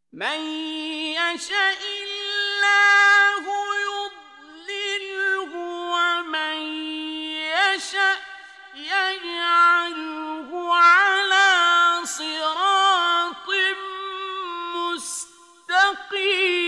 من يشاء الله يضلله ومن يشاء يجعله على صراط مستقيم.